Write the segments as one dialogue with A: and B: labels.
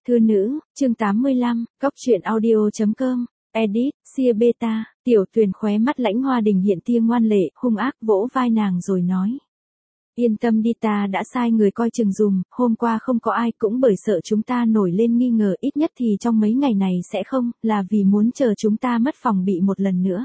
A: Thư nữ, chương 85, Cóc truyện audio.com, edit, Sia Beta, Tiểu Tuyền khóe mắt Lãnh Hoa Đình hiện tia ngoan lệ, hung ác vỗ vai nàng rồi nói. Yên tâm đi, ta đã sai người coi chừng dùm, hôm qua không có ai, cũng bởi sợ chúng ta nổi lên nghi ngờ, ít nhất thì trong mấy ngày này sẽ không, là vì muốn chờ chúng ta mất phòng bị một lần nữa.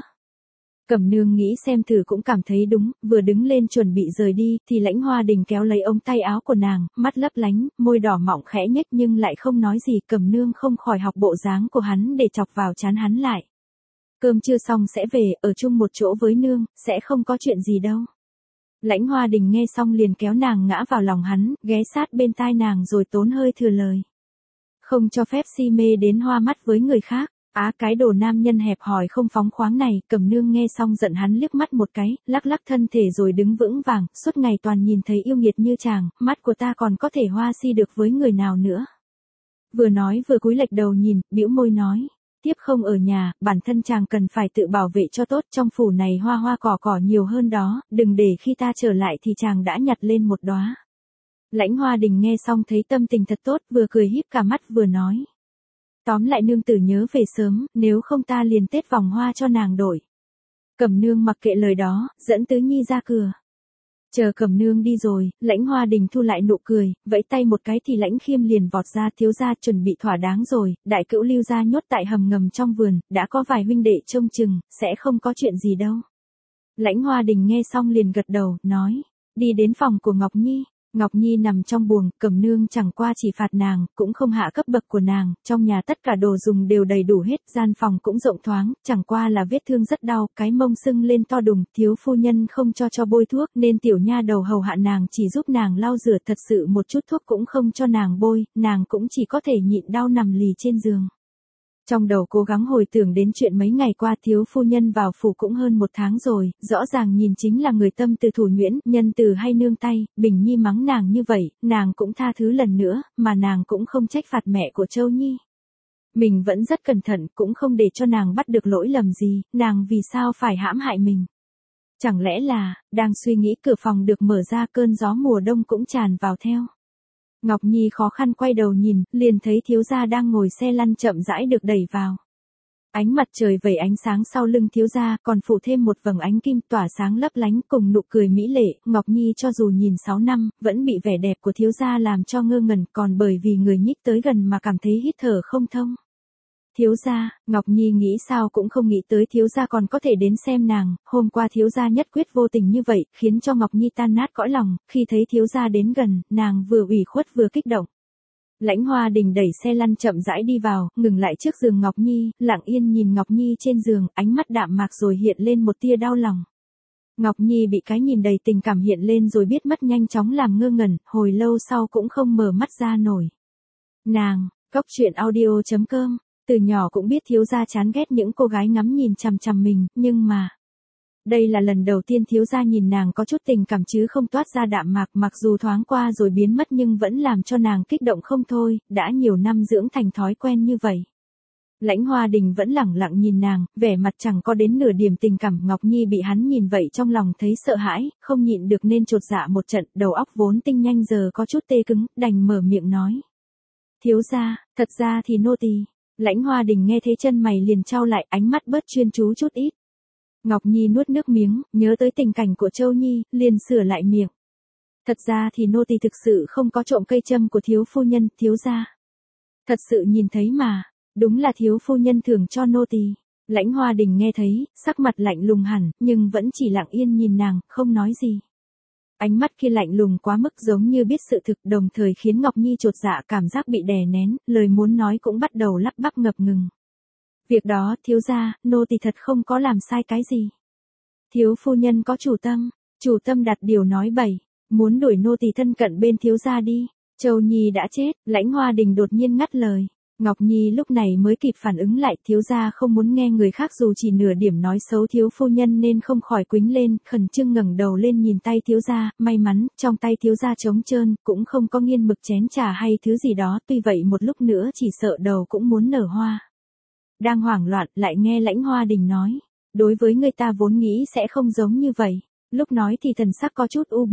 A: Cẩm Nương nghĩ xem thử cũng cảm thấy đúng, vừa đứng lên chuẩn bị rời đi, thì Lãnh Hoa Đình kéo lấy ống tay áo của nàng, mắt lấp lánh, môi đỏ mọng khẽ nhếch nhưng lại không nói gì. Cẩm Nương không khỏi học bộ dáng của hắn để chọc vào trán hắn lại. Cơm chưa xong sẽ về, ở chung một chỗ với nương, sẽ không có chuyện gì đâu. Lãnh Hoa Đình nghe xong liền kéo nàng ngã vào lòng hắn, ghé sát bên tai nàng rồi tốn hơi thừa lời. Không cho phép si mê đến hoa mắt với người khác. Cái đồ nam nhân hẹp hòi không phóng khoáng này. Cẩm Nương nghe xong giận hắn liếc mắt một cái, lắc lắc thân thể rồi đứng vững vàng, suốt ngày toàn nhìn thấy yêu nghiệt như chàng, mắt của ta còn có thể hoa si được với người nào nữa. Vừa nói vừa cúi lệch đầu nhìn, bĩu môi nói, tiếp không ở nhà, bản thân chàng cần phải tự bảo vệ cho tốt, trong phủ này hoa hoa cỏ cỏ nhiều hơn đó, đừng để khi ta trở lại thì chàng đã nhặt lên một đóa. Lãnh Hoa Đình nghe xong thấy tâm tình thật tốt, vừa cười híp cả mắt vừa nói. Tóm lại nương tử nhớ về sớm, nếu không ta liền tết vòng hoa cho nàng đổi. Cẩm Nương mặc kệ lời đó, dẫn Tứ Nhi ra cửa. Chờ Cẩm Nương đi rồi, Lãnh Hoa Đình thu lại nụ cười, vẫy tay một cái thì Lãnh Khiêm liền vọt ra. Thiếu gia chuẩn bị thỏa đáng rồi, đại cữu Lưu gia nhốt tại hầm ngầm trong vườn, đã có vài huynh đệ trông chừng, sẽ không có chuyện gì đâu. Lãnh Hoa Đình nghe xong liền gật đầu, nói, đi đến phòng của Ngọc Nhi. Ngọc Nhi nằm trong buồng, Cẩm Nương chẳng qua chỉ phạt nàng, cũng không hạ cấp bậc của nàng, trong nhà tất cả đồ dùng đều đầy đủ hết, gian phòng cũng rộng thoáng, chẳng qua là vết thương rất đau, cái mông sưng lên to đùng, thiếu phu nhân không cho bôi thuốc, nên tiểu nha đầu hầu hạ nàng chỉ giúp nàng lau rửa, thật sự một chút thuốc cũng không cho nàng bôi, nàng cũng chỉ có thể nhịn đau nằm lì trên giường. Trong đầu cố gắng hồi tưởng đến chuyện mấy ngày qua, thiếu phu nhân vào phủ cũng hơn 1 tháng rồi, rõ ràng nhìn chính là người tâm từ thủ nhuyễn, nhân từ hay nương tay. Bình Nhi mắng nàng như vậy, nàng cũng tha thứ lần nữa, mà nàng cũng không trách phạt mẹ của Châu Nhi. Mình vẫn rất cẩn thận, cũng không để cho nàng bắt được lỗi lầm gì, nàng vì sao phải hãm hại mình. Chẳng lẽ là, đang suy nghĩ cửa phòng được mở ra, cơn gió mùa đông cũng tràn vào theo. Ngọc Nhi khó khăn quay đầu nhìn, liền thấy thiếu gia đang ngồi xe lăn chậm rãi được đẩy vào. Ánh mặt trời vẩy ánh sáng sau lưng thiếu gia, còn phủ thêm một vầng ánh kim tỏa sáng lấp lánh cùng nụ cười mỹ lệ. Ngọc Nhi cho dù nhìn 6 năm, vẫn bị vẻ đẹp của thiếu gia làm cho ngơ ngẩn, còn bởi vì người nhích tới gần mà cảm thấy hít thở không thông. Thiếu gia, Ngọc Nhi nghĩ sao cũng không nghĩ tới thiếu gia còn có thể đến xem nàng, hôm qua thiếu gia nhất quyết vô tình như vậy, khiến cho Ngọc Nhi tan nát cõi lòng, khi thấy thiếu gia đến gần, nàng vừa ủy khuất vừa kích động. Lãnh Hoa Đình đẩy xe lăn chậm rãi đi vào, ngừng lại trước giường Ngọc Nhi, lặng yên nhìn Ngọc Nhi trên giường, ánh mắt đạm mạc rồi hiện lên một tia đau lòng. Ngọc Nhi bị cái nhìn đầy tình cảm hiện lên rồi biết mất nhanh chóng làm ngơ ngẩn, hồi lâu sau cũng không mở mắt ra nổi. Nàng, Cóc truyện audio.com. Từ nhỏ cũng biết thiếu gia chán ghét những cô gái ngắm nhìn chằm chằm mình, nhưng mà đây là lần đầu tiên thiếu gia nhìn nàng có chút tình cảm chứ không toát ra đạm mạc, mặc dù thoáng qua rồi biến mất nhưng vẫn làm cho nàng kích động không thôi, đã nhiều năm dưỡng thành thói quen như vậy. Lãnh Hoa Đình vẫn lẳng lặng nhìn nàng, vẻ mặt chẳng có đến nửa điểm tình cảm. Ngọc Nhi bị hắn nhìn vậy trong lòng thấy sợ hãi, không nhịn được nên chột dạ một trận, đầu óc vốn tinh nhanh giờ có chút tê cứng, đành mở miệng nói. Thiếu gia, thật ra thì nô tỳ. Lãnh Hoa Đình nghe thấy chân mày liền chau lại, ánh mắt bớt chuyên chú chút ít. Ngọc Nhi nuốt nước miếng, nhớ tới tình cảnh của Châu Nhi, liền sửa lại miệng. Thật ra thì nô tỳ thực sự không có trộm cây châm của thiếu phu nhân, thiếu gia. Thật sự nhìn thấy mà, đúng là thiếu phu nhân thưởng cho nô tỳ. Lãnh Hoa Đình nghe thấy, sắc mặt lạnh lùng hẳn, nhưng vẫn chỉ lặng yên nhìn nàng, không nói gì. Ánh mắt kia lạnh lùng quá mức giống như biết sự thực, đồng thời khiến Ngọc Nhi chột dạ, cảm giác bị đè nén, lời muốn nói cũng bắt đầu lắp bắp ngập ngừng. Việc đó, thiếu gia, nô tỳ thật không có làm sai cái gì. Thiếu phu nhân có chủ tâm đặt điều nói bậy, muốn đuổi nô tỳ thân cận bên thiếu gia đi. Châu Nhi đã chết, Lãnh Hoa Đình đột nhiên ngắt lời. Ngọc Nhi lúc này mới kịp phản ứng lại, thiếu gia không muốn nghe người khác dù chỉ nửa điểm nói xấu thiếu phu nhân nên không khỏi quýnh lên, khẩn trương ngẩng đầu lên nhìn tay thiếu gia, may mắn, trong tay thiếu gia trống trơn, cũng không có nghiên mực chén trà hay thứ gì đó, tuy vậy một lúc nữa chỉ sợ đầu cũng muốn nở hoa. Đang hoảng loạn, lại nghe Lãnh Hoa Đình nói, đối với người ta vốn nghĩ sẽ không giống như vậy, lúc nói thì thần sắc có chút u buồn.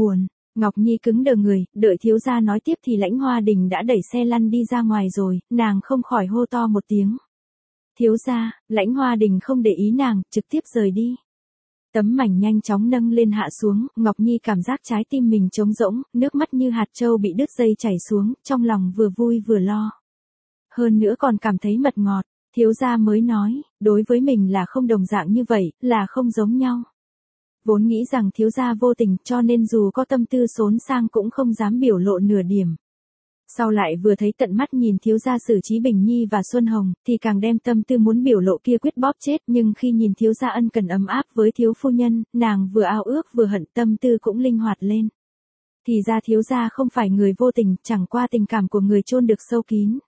A: Ngọc Nhi cứng đờ người, đợi thiếu gia nói tiếp thì Lãnh Hoa Đình đã đẩy xe lăn đi ra ngoài rồi, nàng không khỏi hô to một tiếng. Thiếu gia, Lãnh Hoa Đình không để ý nàng, trực tiếp rời đi. Tấm mảnh nhanh chóng nâng lên hạ xuống, Ngọc Nhi cảm giác trái tim mình trống rỗng, nước mắt như hạt trâu bị đứt dây chảy xuống, trong lòng vừa vui vừa lo. Hơn nữa còn cảm thấy mật ngọt, thiếu gia mới nói, đối với mình là không đồng dạng như vậy, là không giống nhau. Vốn nghĩ rằng thiếu gia vô tình cho nên dù có tâm tư xốn sang cũng không dám biểu lộ nửa điểm. Sau lại vừa thấy tận mắt nhìn thiếu gia xử trí Bình Nhi và Xuân Hồng, thì càng đem tâm tư muốn biểu lộ kia quyết bóp chết, nhưng khi nhìn thiếu gia ân cần ấm áp với thiếu phu nhân, nàng vừa ao ước vừa hận, tâm tư cũng linh hoạt lên. Thì ra thiếu gia không phải người vô tình, chẳng qua tình cảm của người chôn được sâu kín.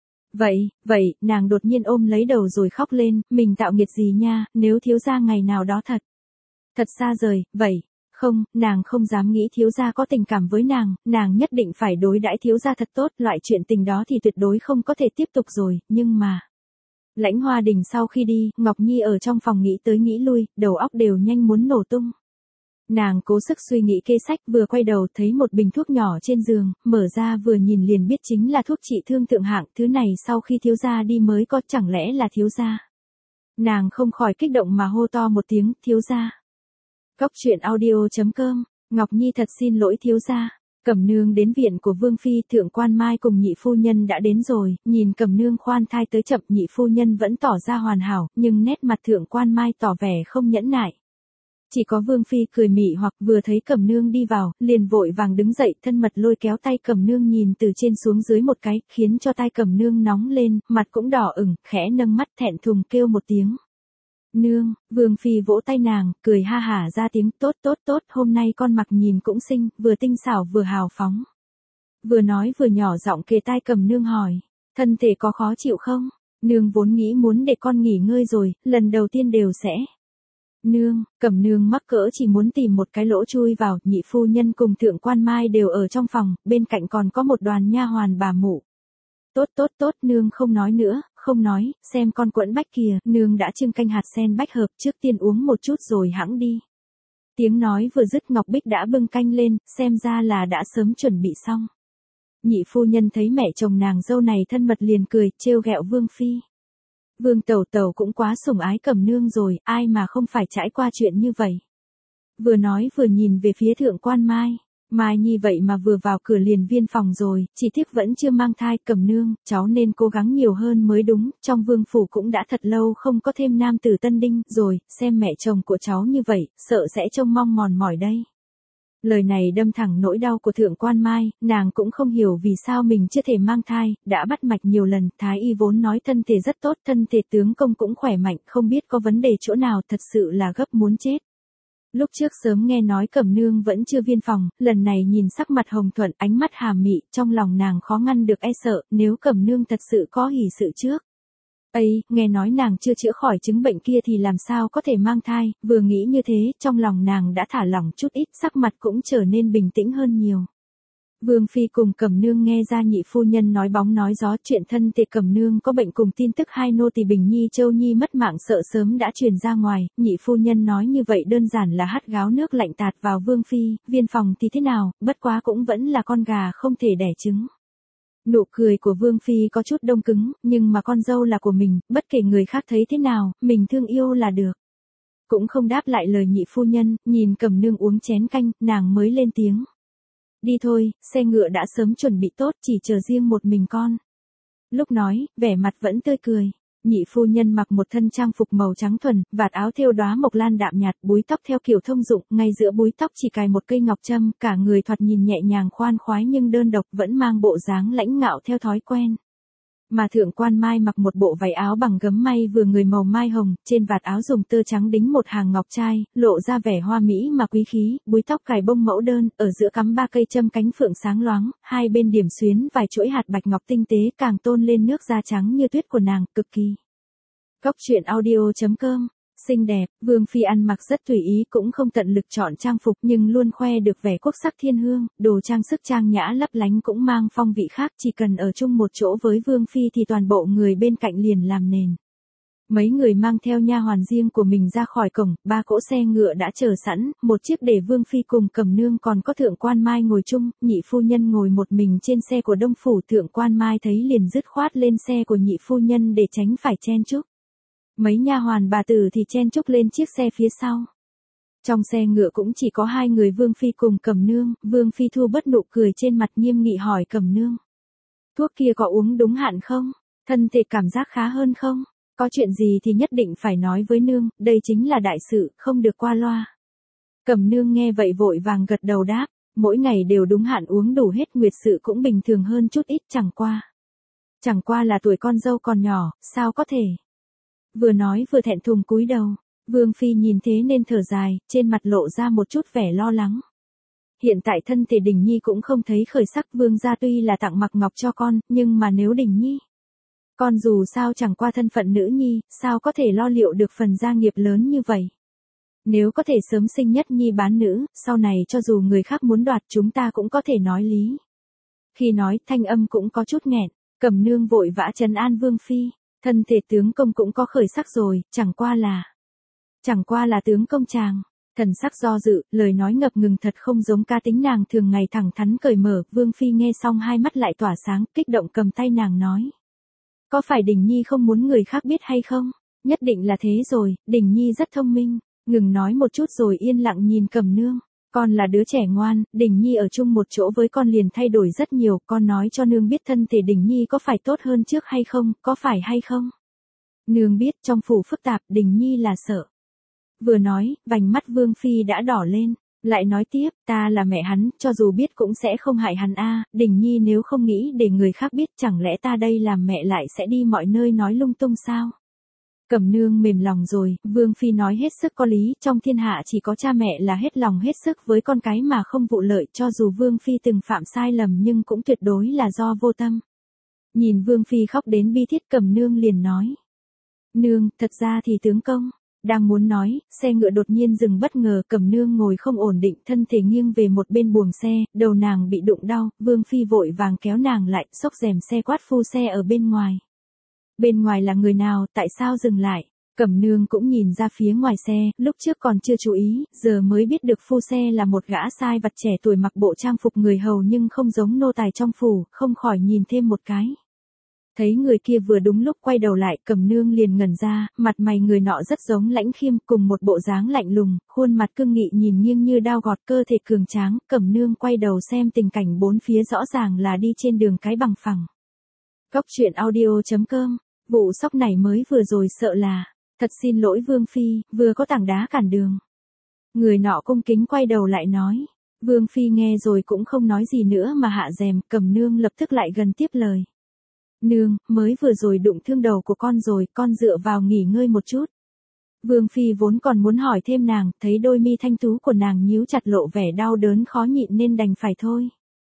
A: Vậy, nàng đột nhiên ôm lấy đầu rồi khóc lên, mình tạo nghiệt gì nha, nếu thiếu gia ngày nào đó thật xa rời, vậy. Không, nàng không dám nghĩ thiếu gia có tình cảm với nàng nhất định phải đối đãi thiếu gia thật tốt, loại chuyện tình đó thì tuyệt đối không có thể tiếp tục rồi, nhưng mà. Lãnh Hoa Đình sau khi đi, Ngọc Nhi ở trong phòng nghĩ tới nghĩ lui, đầu óc đều nhanh muốn nổ tung. Nàng cố sức suy nghĩ kê sách, vừa quay đầu thấy một bình thuốc nhỏ trên giường, mở ra vừa nhìn liền biết chính là thuốc trị thương thượng hạng, thứ này sau khi thiếu gia đi mới có, chẳng lẽ là thiếu gia. Nàng không khỏi kích động mà hô to một tiếng, thiếu gia. Cóc truyện audio.com, Ngọc Nhi thật xin lỗi thiếu gia. Cẩm Nương đến viện của Vương Phi, Thượng Quan Mai cùng nhị phu nhân đã đến rồi, nhìn Cẩm Nương khoan thai tới chậm, nhị phu nhân vẫn tỏ ra hoàn hảo, nhưng nét mặt Thượng Quan Mai tỏ vẻ không nhẫn nại. Chỉ có Vương Phi cười mị hoặc vừa thấy Cẩm Nương đi vào, liền vội vàng đứng dậy thân mật lôi kéo tay Cẩm Nương nhìn từ trên xuống dưới một cái, khiến cho tay Cẩm Nương nóng lên, mặt cũng đỏ ửng, khẽ nâng mắt thẹn thùng kêu một tiếng. Nương, Vương Phi vỗ tay nàng, cười ha hả ra tiếng, tốt, hôm nay con mặc nhìn cũng xinh, vừa tinh xảo vừa hào phóng. Vừa nói vừa nhỏ giọng kề tai Cẩm Nương hỏi, thân thể có khó chịu không? Nương vốn nghĩ muốn để con nghỉ ngơi rồi, lần đầu tiên đều sẽ. Nương, Cẩm Nương mắc cỡ chỉ muốn tìm một cái lỗ chui vào, nhị phu nhân cùng Thượng Quan Mai đều ở trong phòng, bên cạnh còn có một đoàn nha hoàn bà mụ. Tốt, nương không nói nữa, không nói, xem con quẫn bách kìa, nương đã trưng canh hạt sen bách hợp, trước tiên uống một chút rồi hẵng đi. Tiếng nói vừa dứt Ngọc Bích đã bưng canh lên, xem ra là đã sớm chuẩn bị xong. Nhị phu nhân thấy mẹ chồng nàng dâu này thân mật liền cười, trêu ghẹo Vương Phi. Vương Tẩu cũng quá sủng ái Cẩm Nương rồi, ai mà không phải trải qua chuyện như vậy. Vừa nói vừa nhìn về phía Thượng Quan Mai. Mai Nhi vậy mà vừa vào cửa liền viên phòng rồi, chỉ tiếc vẫn chưa mang thai, Cẩm Nương, cháu nên cố gắng nhiều hơn mới đúng, trong vương phủ cũng đã thật lâu không có thêm nam tử tân đinh rồi, xem mẹ chồng của cháu như vậy, sợ sẽ trông mong mòn mỏi đây. Lời này đâm thẳng nỗi đau của Thượng Quan Mai, nàng cũng không hiểu vì sao mình chưa thể mang thai, đã bắt mạch nhiều lần, thái y vốn nói thân thể rất tốt, thân thể tướng công cũng khỏe mạnh, không biết có vấn đề chỗ nào, thật sự là gấp muốn chết. Lúc trước sớm nghe nói Cẩm Nương vẫn chưa viên phòng, lần này nhìn sắc mặt hồng thuận, ánh mắt hàm mị, trong lòng nàng khó ngăn được e sợ, nếu Cẩm Nương thật sự có hỷ sự trước. Nghe nói nàng chưa chữa khỏi chứng bệnh kia thì làm sao có thể mang thai, vừa nghĩ như thế, trong lòng nàng đã thả lỏng chút ít, sắc mặt cũng trở nên bình tĩnh hơn nhiều. Vương Phi cùng Cẩm Nương nghe ra nhị phu nhân nói bóng nói gió chuyện thân thể Cẩm Nương có bệnh cùng tin tức hai nô tỳ Bình Nhi Châu Nhi mất mạng sợ sớm đã truyền ra ngoài, nhị phu nhân nói như vậy đơn giản là hắt gáo nước lạnh tạt vào Vương Phi, viên phòng thì thế nào, bất quá cũng vẫn là con gà không thể đẻ trứng. Nụ cười của Vương Phi có chút đông cứng, nhưng mà con dâu là của mình, bất kể người khác thấy thế nào, mình thương yêu là được. Cũng không đáp lại lời nhị phu nhân, nhìn Cẩm Nương uống chén canh, nàng mới lên tiếng. Đi thôi, xe ngựa đã sớm chuẩn bị tốt, chỉ chờ riêng một mình con. Lúc nói, vẻ mặt vẫn tươi cười. Nhị phu nhân mặc một thân trang phục màu trắng thuần, vạt áo thêu đóa mộc lan đạm nhạt, búi tóc theo kiểu thông dụng, ngay giữa búi tóc chỉ cài một cây ngọc trâm, cả người thoạt nhìn nhẹ nhàng khoan khoái nhưng đơn độc, vẫn mang bộ dáng lãnh ngạo theo thói quen. Mà Thượng Quan Mai mặc một bộ váy áo bằng gấm may vừa người màu mai hồng, trên vạt áo dùng tơ trắng đính một hàng ngọc trai, lộ ra vẻ hoa mỹ mà quý khí, búi tóc cài bông mẫu đơn, ở giữa cắm 3 cây châm cánh phượng sáng loáng, hai bên điểm xuyến vài chuỗi hạt bạch ngọc tinh tế, càng tôn lên nước da trắng như tuyết của nàng, cực kỳ. Cóc truyện audio.com, xinh đẹp, Vương Phi ăn mặc rất tùy ý cũng không tận lực chọn trang phục nhưng luôn khoe được vẻ quốc sắc thiên hương, đồ trang sức trang nhã lấp lánh cũng mang phong vị khác, chỉ cần ở chung một chỗ với Vương Phi thì toàn bộ người bên cạnh liền làm nền. Mấy người mang theo nha hoàn riêng của mình ra khỏi cổng, 3 cỗ xe ngựa đã chờ sẵn, một chiếc để Vương Phi cùng Cẩm Nương còn có Thượng Quan Mai ngồi chung, nhị phu nhân ngồi một mình trên xe của Đông Phủ. Thượng Quan Mai thấy liền dứt khoát lên xe của nhị phu nhân để tránh phải chen chúc. Mấy nha hoàn bà tử thì chen chúc lên chiếc xe phía sau. Trong xe ngựa cũng chỉ có 2 người Vương Phi cùng Cẩm Nương. Vương Phi thu bớt nụ cười trên mặt, nghiêm nghị hỏi Cẩm Nương. Thuốc kia có uống đúng hạn không? Thân thể cảm giác khá hơn không? Có chuyện gì thì nhất định phải nói với nương, đây chính là đại sự, không được qua loa. Cẩm Nương nghe vậy vội vàng gật đầu đáp, mỗi ngày đều đúng hạn uống đủ hết, nguyệt sự cũng bình thường hơn chút ít, chẳng qua là tuổi con dâu còn nhỏ, sao có thể. Vừa nói vừa thẹn thùng cúi đầu. Vương Phi nhìn thế nên thở dài, trên mặt lộ ra một chút vẻ lo lắng. Hiện tại thân thể Đình Nhi cũng không thấy khởi sắc, Vương gia tuy là tặng mặc ngọc cho con, nhưng mà nếu Đình Nhi, con dù sao chẳng qua thân phận nữ nhi, sao có thể lo liệu được phần gia nghiệp lớn như vậy. Nếu có thể sớm sinh nhất nhi bán nữ, sau này cho dù người khác muốn đoạt chúng ta cũng có thể nói lý. Khi nói, thanh âm cũng có chút nghẹn, Cẩm Nương vội vã trấn an Vương Phi, thân thể tướng công cũng có khởi sắc rồi, chẳng qua là tướng công chàng. Thần sắc do dự, lời nói ngập ngừng thật không giống cá tính nàng thường ngày thẳng thắn cởi mở. Vương Phi nghe xong hai mắt lại tỏa sáng, kích động cầm tay nàng nói. Có phải Đình Nhi không muốn người khác biết hay không? Nhất định là thế rồi, Đình Nhi rất thông minh. Ngừng nói một chút rồi yên lặng nhìn Cẩm Nương. Con là đứa trẻ ngoan, Đình Nhi ở chung một chỗ với con liền thay đổi rất nhiều. Con nói cho nương biết thân thể Đình Nhi có phải tốt hơn trước hay không, có phải hay không? Nương biết trong phủ phức tạp, Đình Nhi là sợ. Vừa nói, vành mắt Vương Phi đã đỏ lên, lại nói tiếp, ta là mẹ hắn, cho dù biết cũng sẽ không hại hắn a. Đình Nhi nếu không nghĩ để người khác biết, chẳng lẽ ta đây làm mẹ lại sẽ đi mọi nơi nói lung tung sao? Cẩm Nương mềm lòng rồi, Vương Phi nói hết sức có lý, trong thiên hạ chỉ có cha mẹ là hết lòng hết sức với con cái mà không vụ lợi, cho dù Vương Phi từng phạm sai lầm nhưng cũng tuyệt đối là do vô tâm. Nhìn Vương Phi khóc đến bi thiết, Cẩm Nương liền nói. Nương, thật ra thì tướng công. Đang muốn nói, xe ngựa đột nhiên dừng bất ngờ, Cẩm Nương ngồi không ổn định, thân thể nghiêng về một bên buồng xe, đầu nàng bị đụng đau, Vương Phi vội vàng kéo nàng lại, xốc rèm xe quát phu xe ở bên ngoài. Bên ngoài là người nào, tại sao dừng lại? Cẩm Nương cũng nhìn ra phía ngoài xe, lúc trước còn chưa chú ý, giờ mới biết được phu xe là một gã sai vặt trẻ tuổi mặc bộ trang phục người hầu nhưng không giống nô tài trong phủ, không khỏi nhìn thêm một cái. Thấy người kia vừa đúng lúc quay đầu lại, Cẩm Nương liền ngẩn ra, mặt mày người nọ rất giống Lãnh Khiêm, cùng một bộ dáng lạnh lùng, khuôn mặt cương nghị nhìn nghiêng như đao gọt, cơ thể cường tráng. Cẩm Nương quay đầu xem tình cảnh bốn phía, rõ ràng là đi trên đường cái bằng phẳng. Cóc truyện audio.com, vụ sốc này mới vừa rồi sợ là, thật xin lỗi Vương Phi, vừa có tảng đá cản đường. Người nọ cung kính quay đầu lại nói. Vương Phi nghe rồi cũng không nói gì nữa mà hạ rèm, Cẩm Nương lập tức lại gần tiếp lời. Nương, mới vừa rồi đụng thương đầu của con rồi, con dựa vào nghỉ ngơi một chút. Vương Phi vốn còn muốn hỏi thêm nàng, thấy đôi mi thanh tú của nàng nhíu chặt lộ vẻ đau đớn khó nhịn nên đành phải thôi.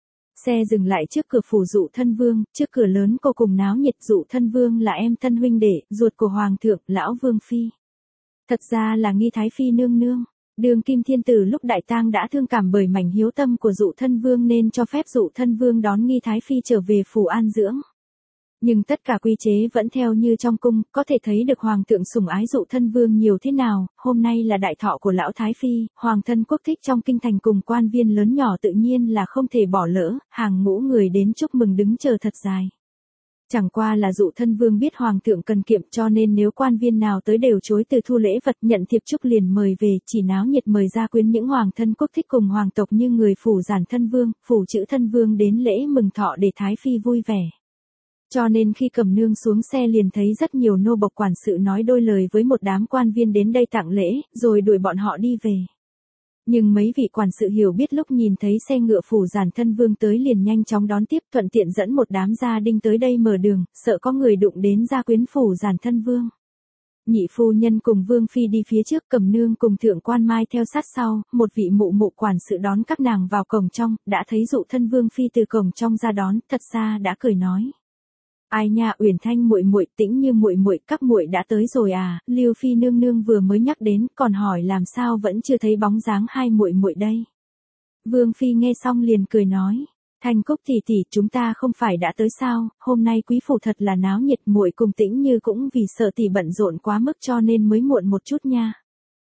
A: Xe dừng lại trước cửa phủ Dụ Thân Vương, trước cửa lớn cô cùng náo nhiệt. Dụ Thân Vương là em thân huynh đệ, ruột của Hoàng thượng, lão Vương Phi. Thật ra là Nghi Thái Phi nương nương. Đường Kim Thiên Tử lúc đại tang đã thương cảm bởi mảnh hiếu tâm của Dụ Thân Vương nên cho phép Dụ Thân Vương đón Nghi Thái Phi trở về phủ an dưỡng. Nhưng tất cả quy chế vẫn theo như trong cung, có thể thấy được Hoàng thượng sủng ái Dụ Thân Vương nhiều thế nào. Hôm nay là đại thọ của lão Thái Phi, Hoàng thân quốc thích trong kinh thành cùng quan viên lớn nhỏ tự nhiên là không thể bỏ lỡ, hàng ngũ người đến chúc mừng đứng chờ thật dài. Chẳng qua là Dụ Thân Vương biết Hoàng thượng cần kiệm cho nên nếu quan viên nào tới đều chối từ thu lễ vật, nhận thiệp chúc liền mời về, chỉ náo nhiệt mời ra quyến những Hoàng thân quốc thích cùng Hoàng tộc như người phủ Giản Thân Vương, phủ Trữ Thân Vương đến lễ mừng thọ để Thái Phi vui vẻ. Cho nên khi Cẩm Nương xuống xe liền thấy rất nhiều nô bộc quản sự nói đôi lời với một đám quan viên đến đây tặng lễ, rồi đuổi bọn họ đi về. Nhưng mấy vị quản sự hiểu biết lúc nhìn thấy xe ngựa phủ Giản Thân Vương tới liền nhanh chóng đón tiếp, thuận tiện dẫn một đám gia đinh tới đây mở đường, sợ có người đụng đến gia quyến phủ Giản Thân Vương. Nhị phu nhân cùng Vương Phi đi phía trước, Cẩm Nương cùng Thượng Quan Mai theo sát sau, một vị mụ quản sự đón các nàng vào cổng trong, đã thấy Dụ Thân Vương Phi từ cổng trong ra đón, thật ra đã cười nói. Ai nha, Uyển Thanh muội muội, Tĩnh Như muội muội, các muội đã tới rồi à? Lưu Phi nương nương vừa mới nhắc đến, còn hỏi làm sao vẫn chưa thấy bóng dáng hai muội muội đây. Vương Phi nghe xong liền cười nói, Thanh Cúc tỷ tỷ, chúng ta không phải đã tới sao, hôm nay quý phủ thật là náo nhiệt, muội cùng Tĩnh Như cũng vì sợ tỷ bận rộn quá mức cho nên mới muộn một chút nha.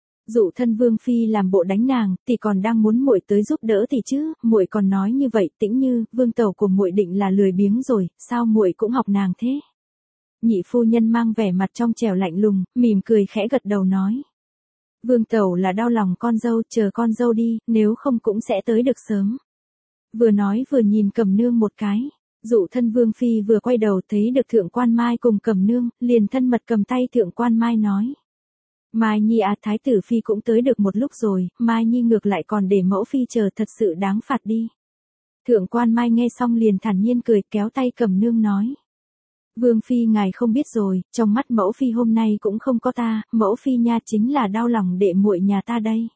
A: Dụ thân Vương phi làm bộ đánh nàng, tỷ còn đang muốn muội tới giúp đỡ tỷ chứ, muội còn nói như vậy, Tĩnh Như, Vương tẩu của muội định là lười biếng rồi, sao muội cũng học nàng thế? Nhị phu nhân mang vẻ mặt trong trẻo lạnh lùng, mỉm cười khẽ gật đầu nói. Vương tẩu là đau lòng con dâu, chờ con dâu đi, nếu không cũng sẽ tới được sớm. Vừa nói vừa nhìn Cẩm Nương một cái. Dụ thân Vương phi vừa quay đầu thấy được Thượng Quan Mai cùng Cẩm Nương, liền thân mật cầm tay Thượng Quan Mai nói. Mai Nhi à, thái tử phi cũng tới được một lúc rồi, Mai Nhi ngược lại còn để mẫu phi chờ, thật sự đáng phạt đi. Thượng Quan Mai nghe xong liền thản nhiên cười, kéo tay Cẩm Nương nói. Vương phi ngài không biết rồi, trong mắt mẫu phi hôm nay cũng không có ta, mẫu phi nha chính là đau lòng đệ muội nhà ta đây.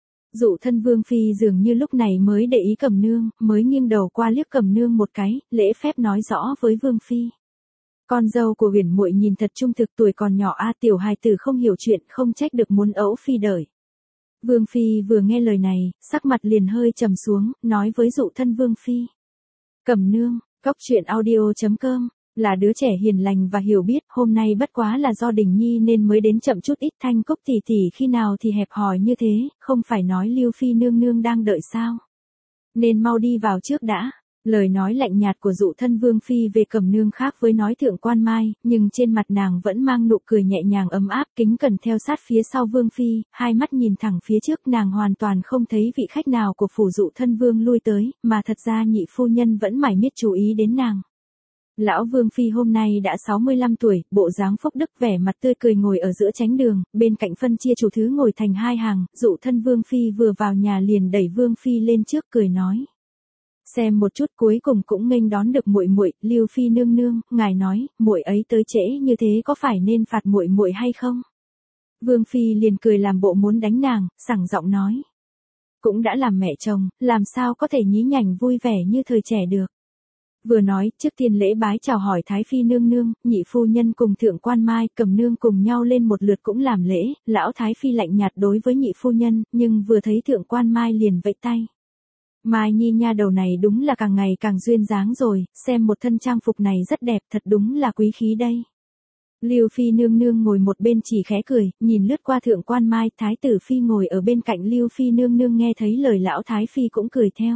A: Dụ thân Vương phi dường như lúc này mới để ý Cẩm Nương, mới nghiêng đầu qua liếc Cẩm Nương một cái, lễ phép nói rõ với Vương phi. Con dâu của Huyền muội nhìn thật trung thực, tuổi còn nhỏ a, tiểu hài tử không hiểu chuyện, không trách được muốn ấu phi đợi. Vương phi vừa nghe lời này, sắc mặt liền hơi trầm xuống, nói với dụ thân Vương phi. Cẩm Nương, Cóc Truyện Audio.com, là đứa trẻ hiền lành và hiểu biết, hôm nay bất quá là do Đình Nhi nên mới đến chậm chút ít. Thanh Cúc tỷ tỷ khi nào thì hẹp hòi như thế, không phải nói Lưu phi nương nương đang đợi sao? Nên mau đi vào trước đã. Lời nói lạnh nhạt của dụ thân Vương phi về Cẩm Nương khác với nói Thượng Quan Mai, nhưng trên mặt nàng vẫn mang nụ cười nhẹ nhàng ấm áp, kính cẩn theo sát phía sau Vương phi, hai mắt nhìn thẳng phía trước, nàng hoàn toàn không thấy vị khách nào của phủ dụ thân Vương lui tới, mà thật ra nhị phu nhân vẫn mải miết chú ý đến nàng. Lão Vương phi hôm nay đã 65 tuổi, bộ dáng phúc đức, vẻ mặt tươi cười ngồi ở giữa chánh đường, bên cạnh phân chia chủ thứ ngồi thành hai hàng, dụ thân Vương phi vừa vào nhà liền đẩy Vương phi lên trước cười nói. Xem một chút, cuối cùng cũng nghênh đón được muội muội, Lưu phi nương nương, ngài nói, muội ấy tới trễ như thế có phải nên phạt muội muội hay không? Vương phi liền cười làm bộ muốn đánh nàng, sảng giọng nói. Cũng đã làm mẹ chồng, làm sao có thể nhí nhảnh vui vẻ như thời trẻ được. Vừa nói, trước tiên lễ bái chào hỏi thái phi nương nương, nhị phu nhân cùng Thượng Quan Mai, Cẩm Nương cùng nhau lên một lượt cũng làm lễ, lão thái phi lạnh nhạt đối với nhị phu nhân, nhưng vừa thấy Thượng Quan Mai liền vẫy tay. Mai Nhi nha đầu này đúng là càng ngày càng duyên dáng rồi, xem một thân trang phục này rất đẹp, thật đúng là quý khí đây. Lưu phi nương nương ngồi một bên chỉ khẽ cười, nhìn lướt qua Thượng Quan Mai, thái tử phi ngồi ở bên cạnh Lưu phi nương nương nghe thấy lời lão thái phi cũng cười theo.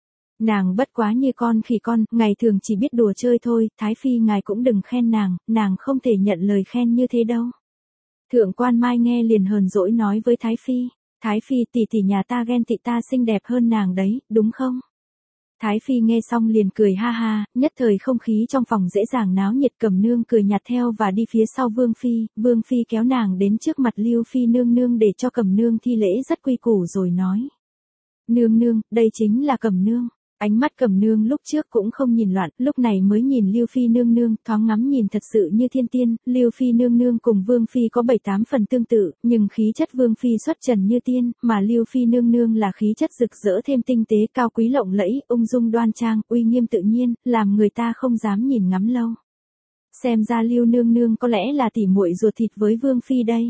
A: Nàng bất quá như con khỉ con, ngày thường chỉ biết đùa chơi thôi, thái phi ngài cũng đừng khen nàng không thể nhận lời khen như thế đâu. Thượng Quan Mai nghe liền hờn dỗi nói với thái phi. Thái phi tỷ tỷ nhà ta ghen tị ta xinh đẹp hơn nàng đấy, đúng không? Thái phi nghe xong liền cười ha ha, nhất thời không khí trong phòng dễ dàng náo nhiệt. Cẩm Nương cười nhạt theo và đi phía sau Vương phi kéo nàng đến trước mặt Lưu phi nương nương để cho Cẩm Nương thi lễ rất quy củ rồi nói. Nương nương, đây chính là Cẩm Nương. Ánh mắt Cẩm Nương lúc trước cũng không nhìn loạn, lúc này mới nhìn Lưu phi nương nương, thoáng ngắm nhìn thật sự như thiên tiên. Lưu phi nương nương cùng Vương phi có 7-8 phần tương tự, nhưng khí chất Vương phi xuất trần như tiên, mà Lưu phi nương nương là khí chất rực rỡ thêm tinh tế, cao quý lộng lẫy, ung dung đoan trang, uy nghiêm tự nhiên, làm người ta không dám nhìn ngắm lâu. Xem ra Lưu nương nương có lẽ là tỉ muội ruột thịt với Vương phi đây.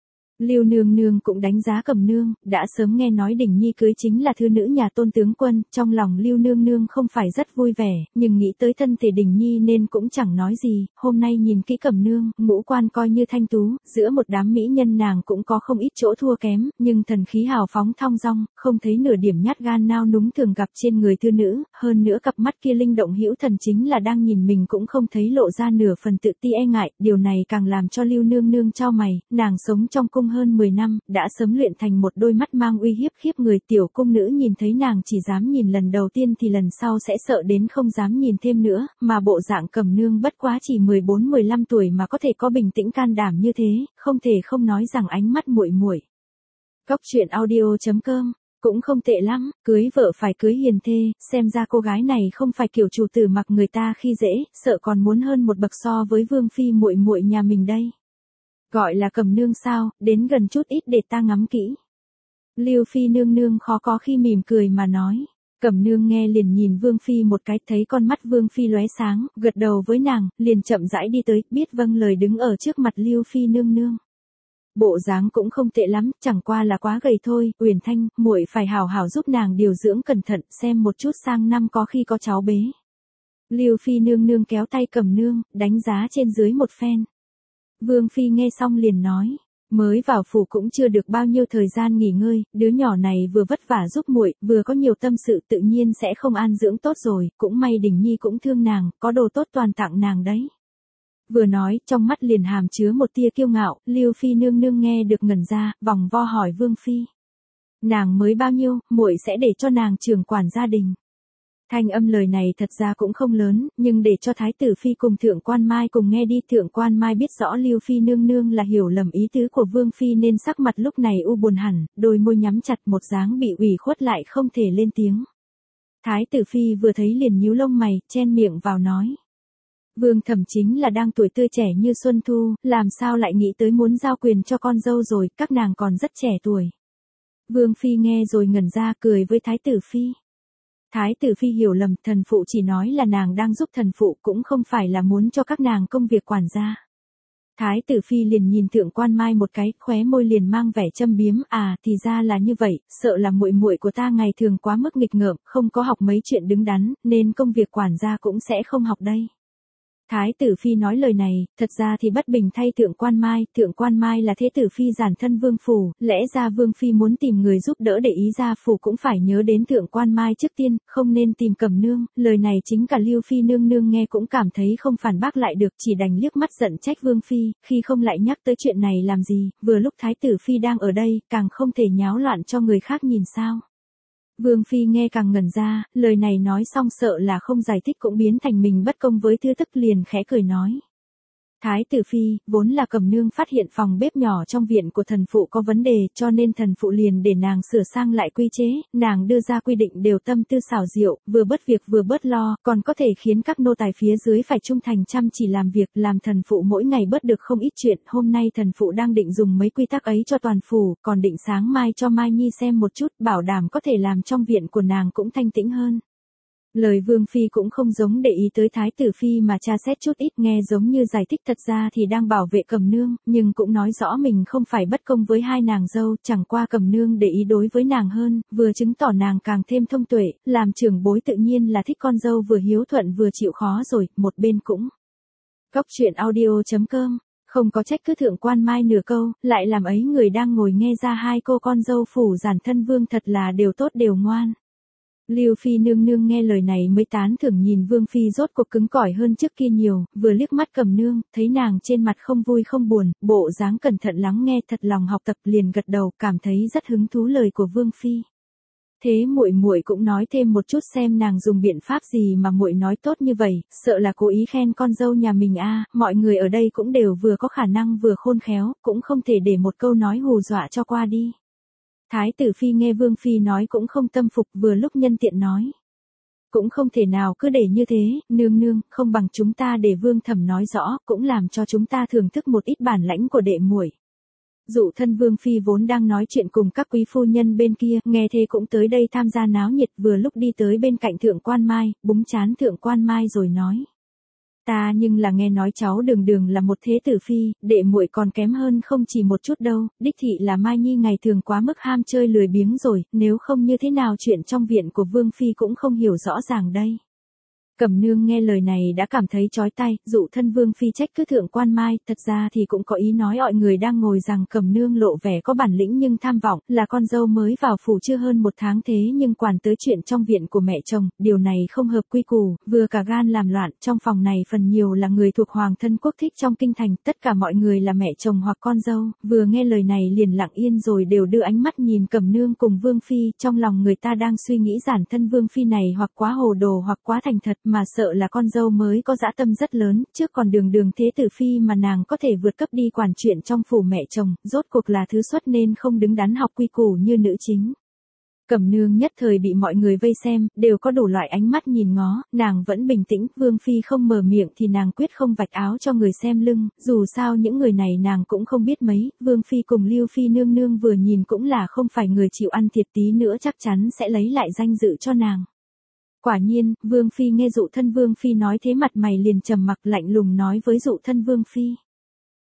A: Lưu nương nương cũng đánh giá Cẩm Nương, đã sớm nghe nói Đình Nhi cưới chính là thư nữ nhà Tôn tướng quân, trong lòng Lưu nương nương không phải rất vui vẻ, nhưng nghĩ tới thân thể Đình Nhi nên cũng chẳng nói gì. Hôm nay nhìn kỹ Cẩm Nương, ngũ quan coi như thanh tú, giữa một đám mỹ nhân nàng cũng có không ít chỗ thua kém, nhưng thần khí hào phóng thong dong, không thấy nửa điểm nhát gan nao núng thường gặp trên người thư nữ, hơn nữa cặp mắt kia linh động hữu thần, chính là đang nhìn mình cũng không thấy lộ ra nửa phần tự ti e ngại. Điều này càng làm cho Lưu nương nương chau mày, nàng sống trong cung hơn 10 năm, đã sớm luyện thành một đôi mắt mang uy hiếp khiếp người. Tiểu cung nữ nhìn thấy nàng chỉ dám nhìn lần đầu tiên thì lần sau sẽ sợ đến không dám nhìn thêm nữa, mà bộ dạng Cẩm Nương bất quá chỉ 14-15 tuổi mà có thể có bình tĩnh can đảm như thế, không thể không nói rằng ánh mắt muội muội. Cóc Truyện Audio.com cũng không tệ lắm, cưới vợ phải cưới hiền thê, xem ra cô gái này không phải kiểu chủ tử mặc người ta khi dễ, sợ còn muốn hơn một bậc so với Vương phi muội muội nhà mình đây. Gọi là Cẩm Nương sao, đến gần chút ít để ta ngắm kỹ. Lưu phi nương nương khó có khi mỉm cười mà nói. Cẩm Nương nghe liền nhìn Vương phi một cái, thấy con mắt Vương phi lóe sáng, gật đầu với nàng, liền chậm rãi đi tới, biết vâng lời đứng ở trước mặt Lưu phi nương nương. Bộ dáng cũng không tệ lắm, chẳng qua là quá gầy thôi, Uyển Thanh, muội phải hảo hảo giúp nàng điều dưỡng cẩn thận, xem một chút sang năm có khi có cháu bế. Lưu Phi nương nương kéo tay Cẩm Nương, đánh giá trên dưới một phen. Vương Phi nghe xong liền nói, mới vào phủ cũng chưa được bao nhiêu thời gian nghỉ ngơi, đứa nhỏ này vừa vất vả giúp muội, vừa có nhiều tâm sự tự nhiên sẽ không an dưỡng tốt rồi, cũng may Đình Nhi cũng thương nàng, có đồ tốt toàn tặng nàng đấy. Vừa nói, trong mắt liền hàm chứa một tia kiêu ngạo, Lưu Phi nương nương nghe được ngẩn ra, vòng vo hỏi Vương Phi. Nàng mới bao nhiêu, muội sẽ để cho nàng trưởng quản gia đình. Thanh âm lời này thật ra cũng không lớn, nhưng để cho Thái tử Phi cùng Thượng Quan Mai cùng nghe đi, Thượng Quan Mai biết rõ Lưu Phi nương nương là hiểu lầm ý tứ của Vương Phi nên sắc mặt lúc này u buồn hẳn, đôi môi nhắm chặt một dáng bị ủy khuất lại không thể lên tiếng. Thái tử Phi vừa thấy liền nhíu lông mày, chen miệng vào nói. Vương Thẩm chính là đang tuổi tươi trẻ như xuân thu, làm sao lại nghĩ tới muốn giao quyền cho con dâu rồi, các nàng còn rất trẻ tuổi. Vương Phi nghe rồi ngẩn ra cười với Thái tử Phi. Thái tử Phi hiểu lầm, thần phụ chỉ nói là nàng đang giúp thần phụ cũng không phải là muốn cho các nàng công việc quản gia. Thái tử Phi liền nhìn Thượng Quan Mai một cái, khóe môi liền mang vẻ châm biếm, thì ra là như vậy, sợ là muội muội của ta ngày thường quá mức nghịch ngợm, không có học mấy chuyện đứng đắn, nên công việc quản gia cũng sẽ không học đây. Thái tử Phi nói lời này, thật ra thì bất bình thay Thượng Quan Mai là thế tử Phi giản thân Vương phủ, lẽ ra Vương Phi muốn tìm người giúp đỡ để ý gia phủ cũng phải nhớ đến Thượng Quan Mai trước tiên, không nên tìm Cẩm Nương, lời này chính cả Lưu Phi nương nương nghe cũng cảm thấy không phản bác lại được, chỉ đành liếc mắt giận trách Vương Phi, khi không lại nhắc tới chuyện này làm gì, vừa lúc Thái tử Phi đang ở đây, càng không thể nháo loạn cho người khác nhìn sao. Vương Phi nghe càng ngẩn ra, lời này nói xong sợ là không giải thích cũng biến thành mình bất công với Thư Tức liền khẽ cười nói. Thái tử Phi, vốn là Cẩm Nương phát hiện phòng bếp nhỏ trong viện của thần phụ có vấn đề cho nên thần phụ liền để nàng sửa sang lại quy chế, nàng đưa ra quy định đều tâm tư xảo diệu, vừa bớt việc vừa bớt lo, còn có thể khiến các nô tài phía dưới phải trung thành chăm chỉ làm việc, làm thần phụ mỗi ngày bớt được không ít chuyện, hôm nay thần phụ đang định dùng mấy quy tắc ấy cho toàn phủ, còn định sáng mai cho Mai Nhi xem một chút, bảo đảm có thể làm trong viện của nàng cũng thanh tĩnh hơn. Lời Vương Phi cũng không giống để ý tới Thái tử Phi mà tra xét chút ít, nghe giống như giải thích thật ra thì đang bảo vệ Cẩm Nương, nhưng cũng nói rõ mình không phải bất công với hai nàng dâu, chẳng qua Cẩm Nương để ý đối với nàng hơn, vừa chứng tỏ nàng càng thêm thông tuệ, làm trưởng bối tự nhiên là thích con dâu vừa hiếu thuận vừa chịu khó rồi, một bên cũng. Cóc truyện audio.com, không có trách cứ Thượng Quan Mai nửa câu, lại làm ấy người đang ngồi nghe ra hai cô con dâu phủ giản thân Vương thật là đều tốt đều ngoan. Lưu Phi nương nương nghe lời này mới tán thưởng nhìn Vương Phi rốt cuộc cứng cỏi hơn trước kia nhiều, vừa liếc mắt Cẩm Nương, thấy nàng trên mặt không vui không buồn, bộ dáng cẩn thận lắng nghe thật lòng học tập liền gật đầu, cảm thấy rất hứng thú lời của Vương Phi. Thế muội cũng nói thêm một chút xem nàng dùng biện pháp gì mà muội nói tốt như vậy, sợ là cố ý khen con dâu nhà mình mọi người ở đây cũng đều vừa có khả năng vừa khôn khéo, cũng không thể để một câu nói hù dọa cho qua đi. Thái tử Phi nghe Vương Phi nói cũng không tâm phục, vừa lúc nhân tiện nói. Cũng không thể nào cứ để như thế, nương nương, không bằng chúng ta để Vương Thẩm nói rõ, cũng làm cho chúng ta thưởng thức một ít bản lãnh của đệ muội. Dụ thân Vương Phi vốn đang nói chuyện cùng các quý phu nhân bên kia, nghe thế cũng tới đây tham gia náo nhiệt, vừa lúc đi tới bên cạnh Thượng Quan Mai, búng trán Thượng Quan Mai rồi nói. Ta nhưng là nghe nói cháu Đường Đường là một thế tử phi, đệ muội còn kém hơn không chỉ một chút đâu, đích thị là Mai Nhi ngày thường quá mức ham chơi lười biếng rồi, nếu không như thế nào chuyện trong viện của Vương Phi cũng không hiểu rõ ràng đây. Cẩm Nương nghe lời này đã cảm thấy chói tai, dụ thân Vương Phi trách cứ Thượng Quan Mai, thật ra thì cũng có ý nói mọi người đang ngồi rằng Cẩm Nương lộ vẻ có bản lĩnh nhưng tham vọng, là con dâu mới vào phủ chưa hơn một tháng thế nhưng quản tới chuyện trong viện của mẹ chồng, điều này không hợp quy củ, vừa cả gan làm loạn, trong phòng này phần nhiều là người thuộc hoàng thân quốc thích trong kinh thành, tất cả mọi người là mẹ chồng hoặc con dâu, vừa nghe lời này liền lặng yên rồi đều đưa ánh mắt nhìn Cẩm Nương cùng Vương Phi, trong lòng người ta đang suy nghĩ giản thân Vương Phi này hoặc quá hồ đồ hoặc quá thành thật, mà sợ là con dâu mới có dã tâm rất lớn, trước còn Đường thế tử phi mà nàng có thể vượt cấp đi quản chuyện trong phủ mẹ chồng, rốt cuộc là thứ xuất nên không đứng đắn học quy củ như nữ chính. Cẩm Nương nhất thời bị mọi người vây xem, đều có đủ loại ánh mắt nhìn ngó, nàng vẫn bình tĩnh, Vương Phi không mở miệng thì nàng quyết không vạch áo cho người xem lưng, dù sao những người này nàng cũng không biết mấy, Vương Phi cùng Lưu Phi nương nương vừa nhìn cũng là không phải người chịu ăn thiệt, tí nữa chắc chắn sẽ lấy lại danh dự cho nàng. Quả nhiên, Vương Phi nghe dụ thân Vương Phi nói thế mặt mày liền trầm mặc lạnh lùng nói với dụ thân Vương Phi.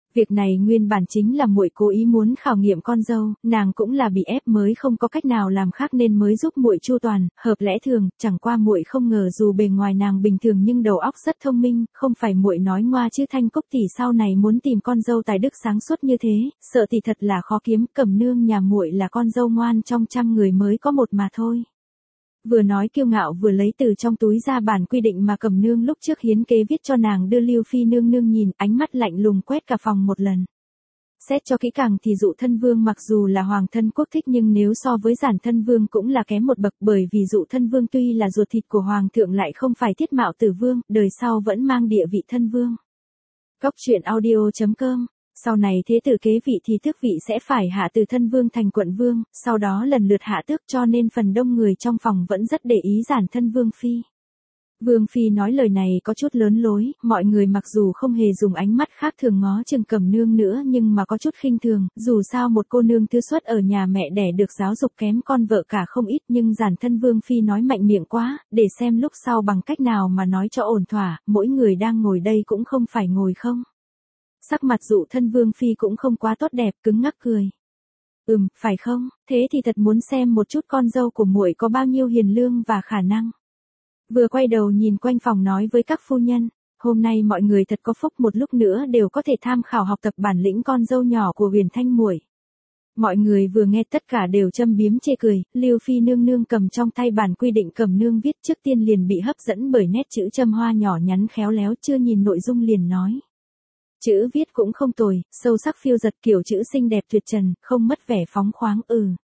A: Việc này nguyên bản chính là muội cố ý muốn khảo nghiệm con dâu, nàng cũng là bị ép mới không có cách nào làm khác nên mới giúp muội chu toàn, hợp lẽ thường, chẳng qua muội không ngờ dù bề ngoài nàng bình thường nhưng đầu óc rất thông minh, không phải muội nói ngoa chứ Thanh Cúc tỷ sau này muốn tìm con dâu tài đức sáng suốt như thế, sợ thì thật là khó kiếm, Cẩm Nương nhà muội là con dâu ngoan trong trăm người mới có một mà thôi. Vừa nói kiêu ngạo vừa lấy từ trong túi ra bản quy định mà Cẩm Nương lúc trước hiến kế viết cho nàng đưa Lưu Phi nương nương nhìn, ánh mắt lạnh lùng quét cả phòng một lần. Xét cho kỹ càng thì Dụ Thân Vương mặc dù là hoàng thân quốc thích nhưng nếu so với Giản Thân Vương cũng là kém một bậc, bởi vì Dụ Thân Vương tuy là ruột thịt của hoàng thượng lại không phải thiết mạo tử vương, đời sau vẫn mang địa vị thân vương. Góc truyện audio.com. Sau này thế tử kế vị thì tước vị sẽ phải hạ từ thân vương thành quận vương, sau đó lần lượt hạ tước, cho nên phần đông người trong phòng vẫn rất để ý Giản Thân Vương phi. Vương phi nói lời này có chút lớn lối, mọi người mặc dù không hề dùng ánh mắt khác thường ngó chừng Cẩm Nương nữa nhưng mà có chút khinh thường, dù sao một cô nương thứ xuất ở nhà mẹ đẻ được giáo dục kém con vợ cả không ít, nhưng Giản Thân Vương phi nói mạnh miệng quá, để xem lúc sau bằng cách nào mà nói cho ổn thỏa, mỗi người đang ngồi đây cũng không phải ngồi không. Sắc mặt Dụ Thân Vương phi cũng không quá tốt đẹp, cứng ngắc cười. Phải không, thế thì thật muốn xem một chút con dâu của muội có bao nhiêu hiền lương và khả năng. Vừa quay đầu nhìn quanh phòng nói với các phu nhân, hôm nay mọi người thật có phúc, một lúc nữa đều có thể tham khảo học tập bản lĩnh con dâu nhỏ của Huyền Thanh muội. Mọi người vừa nghe tất cả đều châm biếm chê cười, Lưu Phi nương nương cầm trong tay bản quy định Cẩm Nương viết trước tiên liền bị hấp dẫn bởi nét chữ châm hoa nhỏ nhắn khéo léo, chưa nhìn nội dung liền nói. Chữ viết cũng không tồi, sâu sắc phiêu giật, kiểu chữ xinh đẹp tuyệt trần, không mất vẻ phóng khoáng.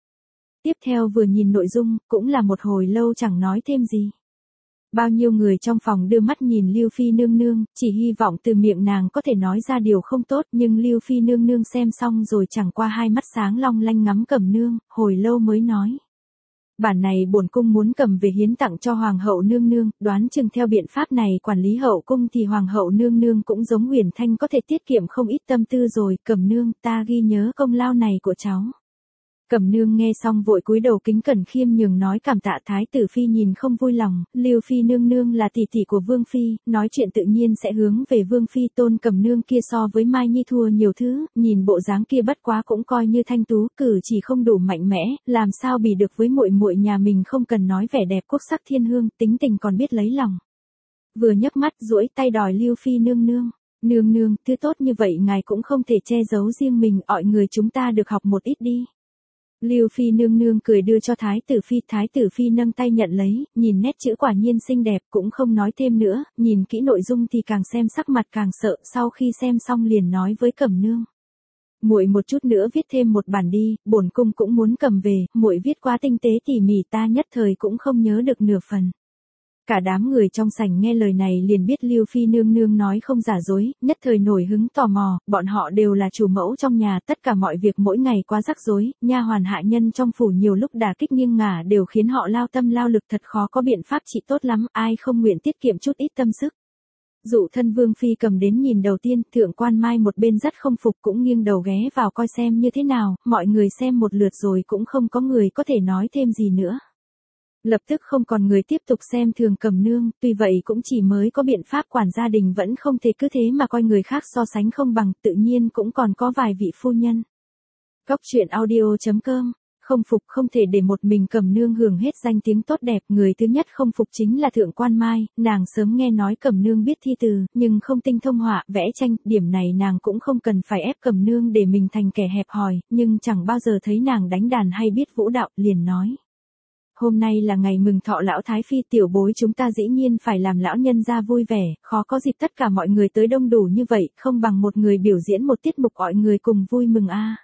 A: Tiếp theo vừa nhìn nội dung, cũng là một hồi lâu chẳng nói thêm gì. Bao nhiêu người trong phòng đưa mắt nhìn Lưu Phi nương nương, chỉ hy vọng từ miệng nàng có thể nói ra điều không tốt, nhưng Lưu Phi nương nương xem xong rồi chẳng qua hai mắt sáng long lanh ngắm Cẩm Nương, hồi lâu mới nói. Bản này bổn cung muốn cầm về hiến tặng cho hoàng hậu nương nương, đoán chừng theo biện pháp này quản lý hậu cung thì hoàng hậu nương nương cũng giống Huyền Thanh có thể tiết kiệm không ít tâm tư rồi, Cẩm Nương, ta ghi nhớ công lao này của cháu. Cẩm Nương nghe xong vội cúi đầu kính cẩn khiêm nhường nói cảm tạ. Thái tử phi nhìn không vui lòng, Lưu Phi nương nương là tỷ tỷ của Vương phi, nói chuyện tự nhiên sẽ hướng về Vương phi. Tôn Cẩm Nương kia so với Mai Nhi thua nhiều thứ, nhìn bộ dáng kia bất quá cũng coi như thanh tú, cử chỉ không đủ mạnh mẽ, làm sao bì được với muội muội nhà mình, không cần nói vẻ đẹp quốc sắc thiên hương, tính tình còn biết lấy lòng. Vừa nhấc mắt duỗi tay đòi Lưu Phi nương nương. Nương nương, thứ tốt như vậy ngài cũng không thể che giấu riêng mình, mọi người chúng ta được học một ít đi. Lưu Phi nương nương cười đưa cho Thái tử phi nâng tay nhận lấy, nhìn nét chữ quả nhiên xinh đẹp, cũng không nói thêm nữa, nhìn kỹ nội dung thì càng xem sắc mặt càng sợ, sau khi xem xong liền nói với Cẩm Nương. Muội một chút nữa viết thêm một bản đi, bổn cung cũng muốn cầm về, muội viết quá tinh tế tỉ mỉ ta nhất thời cũng không nhớ được nửa phần. Cả đám người trong sảnh nghe lời này liền biết Lưu Phi nương nương nói không giả dối, nhất thời nổi hứng tò mò, bọn họ đều là chủ mẫu trong nhà, tất cả mọi việc mỗi ngày quá rắc rối, nha hoàn hạ nhân trong phủ nhiều lúc đả kích nghiêng ngả đều khiến họ lao tâm lao lực, thật khó có biện pháp trị tốt lắm, ai không nguyện tiết kiệm chút ít tâm sức. Dụ Thân Vương phi cầm đến nhìn đầu tiên, Thượng Quan Mai một bên rất không phục cũng nghiêng đầu ghé vào coi xem như thế nào, mọi người xem một lượt rồi cũng không có người có thể nói thêm gì nữa. Lập tức không còn người tiếp tục xem thường Cẩm Nương, tuy vậy cũng chỉ mới có biện pháp quản gia đình vẫn không thể cứ thế mà coi người khác so sánh không bằng, tự nhiên cũng còn có vài vị phu nhân. Góc truyện audio.com. Không phục không thể để một mình Cẩm Nương hưởng hết danh tiếng tốt đẹp, người thứ nhất không phục chính là Thượng Quan Mai, nàng sớm nghe nói Cẩm Nương biết thi từ, nhưng không tinh thông họa, vẽ tranh, điểm này nàng cũng không cần phải ép Cẩm Nương để mình thành kẻ hẹp hòi, nhưng chẳng bao giờ thấy nàng đánh đàn hay biết vũ đạo, liền nói. Hôm nay là ngày mừng thọ lão Thái Phi, tiểu bối chúng ta dĩ nhiên phải làm lão nhân gia vui vẻ, khó có dịp tất cả mọi người tới đông đủ như vậy, không bằng một người biểu diễn một tiết mục mọi người cùng vui mừng a.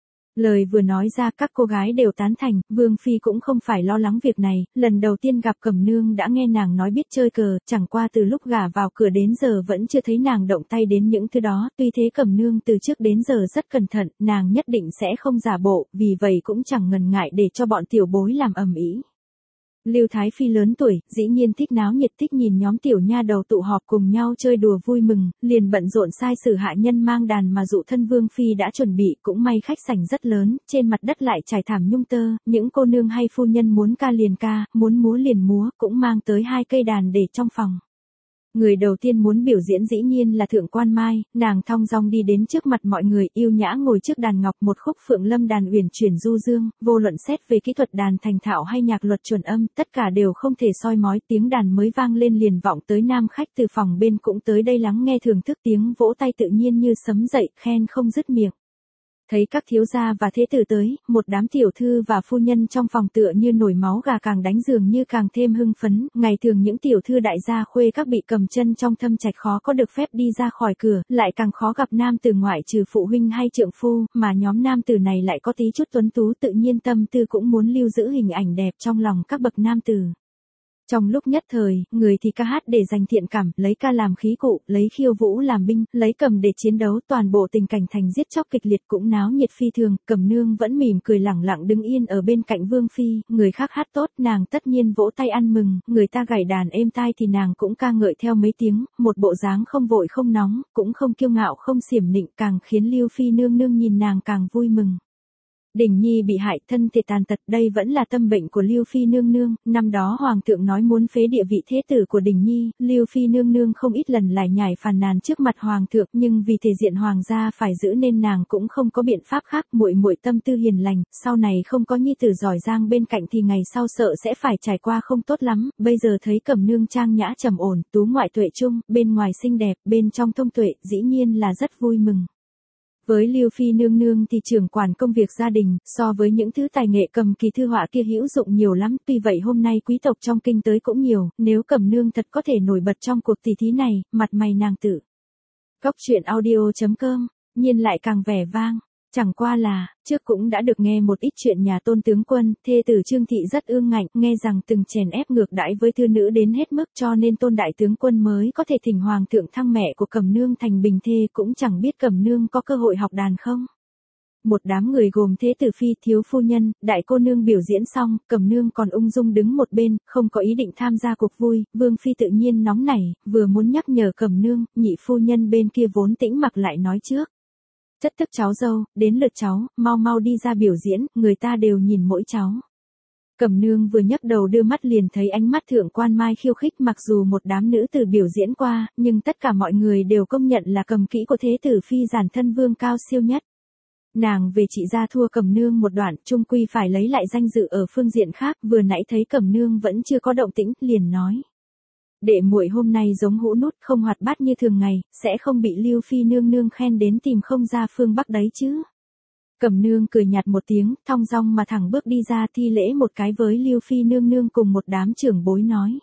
A: Lời vừa nói ra các cô gái đều tán thành, Vương Phi cũng không phải lo lắng việc này, lần đầu tiên gặp Cẩm Nương đã nghe nàng nói biết chơi cờ, chẳng qua từ lúc gả vào cửa đến giờ vẫn chưa thấy nàng động tay đến những thứ đó, tuy thế Cẩm Nương từ trước đến giờ rất cẩn thận, nàng nhất định sẽ không giả bộ, vì vậy cũng chẳng ngần ngại để cho bọn tiểu bối làm ầm ĩ. Lưu Thái Phi lớn tuổi, dĩ nhiên thích náo nhiệt, thích nhìn nhóm tiểu nha đầu tụ họp cùng nhau chơi đùa vui mừng, liền bận rộn sai sử hạ nhân mang đàn mà Dụ Thân Vương Phi đã chuẩn bị, cũng may khách sảnh rất lớn, trên mặt đất lại trải thảm nhung tơ, những cô nương hay phu nhân muốn ca liền ca, muốn múa liền múa, cũng mang tới 2 cây đàn để trong phòng. Người đầu tiên muốn biểu diễn dĩ nhiên là Thượng Quan Mai, nàng thong dong đi đến trước mặt mọi người, yêu nhã ngồi trước đàn ngọc, một khúc Phượng Lâm đàn uyển chuyển du dương, vô luận xét về kỹ thuật đàn thành thạo hay nhạc luật chuẩn âm, tất cả đều không thể soi mói. Tiếng đàn mới vang lên liền vọng tới nam khách từ phòng bên cũng tới đây lắng nghe thưởng thức, tiếng vỗ tay tự nhiên như sấm dậy, khen không dứt miệng. Thấy các thiếu gia và thế tử tới, một đám tiểu thư và phu nhân trong phòng tựa như nổi máu gà càng đánh dường như càng thêm hưng phấn. Ngày thường những tiểu thư đại gia khuê các bị cầm chân trong thâm trạch khó có được phép đi ra khỏi cửa, lại càng khó gặp nam tử ngoại trừ phụ huynh hay trượng phu, mà nhóm nam tử này lại có tí chút tuấn tú, tự nhiên tâm tư cũng muốn lưu giữ hình ảnh đẹp trong lòng các bậc nam tử. Trong lúc nhất thời, người thì ca hát để dành thiện cảm, lấy ca làm khí cụ, lấy khiêu vũ làm binh, lấy cầm để chiến đấu, toàn bộ tình cảnh thành giết chóc kịch liệt cũng náo nhiệt phi thường. Cẩm Nương vẫn mỉm cười lẳng lặng đứng yên ở bên cạnh Vương phi, người khác hát tốt, nàng tất nhiên vỗ tay ăn mừng, người ta gảy đàn êm tai thì nàng cũng ca ngợi theo mấy tiếng, một bộ dáng không vội không nóng, cũng không kiêu ngạo không xiểm nịnh, càng khiến Lưu phi nương nương nhìn nàng càng vui mừng. Đình Nhi bị hại, thân thể tàn tật, đây vẫn là tâm bệnh của Lưu phi nương nương. Năm đó hoàng thượng nói muốn phế địa vị thế tử của Đình Nhi, Lưu phi nương nương không ít lần lải nhải phàn nàn trước mặt hoàng thượng, nhưng vì thể diện hoàng gia phải giữ nên nàng cũng không có biện pháp khác. Muội muội tâm tư hiền lành, sau này không có nhi tử giỏi giang bên cạnh thì ngày sau sợ sẽ phải trải qua không tốt lắm. Bây giờ thấy Cẩm Nương trang nhã trầm ổn, tú ngoại tuệ trung, bên ngoài xinh đẹp, bên trong thông tuệ, dĩ nhiên là rất vui mừng. Với Lưu phi nương nương thì trưởng quản công việc gia đình, so với những thứ tài nghệ cầm kỳ thư họa kia hữu dụng nhiều lắm, tuy vậy hôm nay quý tộc trong kinh tới cũng nhiều, nếu Cẩm Nương thật có thể nổi bật trong cuộc tỷ thí này, mặt mày nàng tự. Cóc truyện audio.com, nhiên lại càng vẻ vang. Chẳng qua là, trước cũng đã được nghe một ít chuyện nhà Tôn tướng quân, thê tử Trương thị rất ương ngạnh, nghe rằng từng chèn ép ngược đãi với thư nữ đến hết mức, cho nên Tôn đại tướng quân mới có thể thỉnh hoàng thượng thăng mẹ của Cẩm Nương thành bình thê, cũng chẳng biết Cẩm Nương có cơ hội học đàn không. Một đám người gồm thế tử phi, thiếu phu nhân, đại cô nương biểu diễn xong, Cẩm Nương còn ung dung đứng một bên, không có ý định tham gia cuộc vui. Vương phi tự nhiên nóng nảy, vừa muốn nhắc nhở Cẩm Nương, nhị phu nhân bên kia vốn tĩnh mặc lại nói trước. Chất thức cháu dâu, đến lượt cháu, mau mau đi ra biểu diễn, người ta đều nhìn mỗi cháu. Cẩm Nương vừa nhấc đầu đưa mắt liền thấy ánh mắt Thượng Quan Mai khiêu khích, mặc dù một đám nữ tử biểu diễn qua, nhưng tất cả mọi người đều công nhận là cầm kỹ của thế tử phi giản thân vương cao siêu nhất. Nàng về trị gia thua Cẩm Nương một đoạn, chung quy phải lấy lại danh dự ở phương diện khác, vừa nãy thấy Cẩm Nương vẫn chưa có động tĩnh, liền nói. Đệ muội hôm nay giống hũ nút, không hoạt bát như thường ngày, sẽ không bị Lưu phi nương nương khen đến tìm không ra phương bắc đấy chứ. Cẩm Nương cười nhạt một tiếng, thong dong mà thẳng bước đi ra, thi lễ một cái với Lưu phi nương nương cùng một đám trưởng bối nói.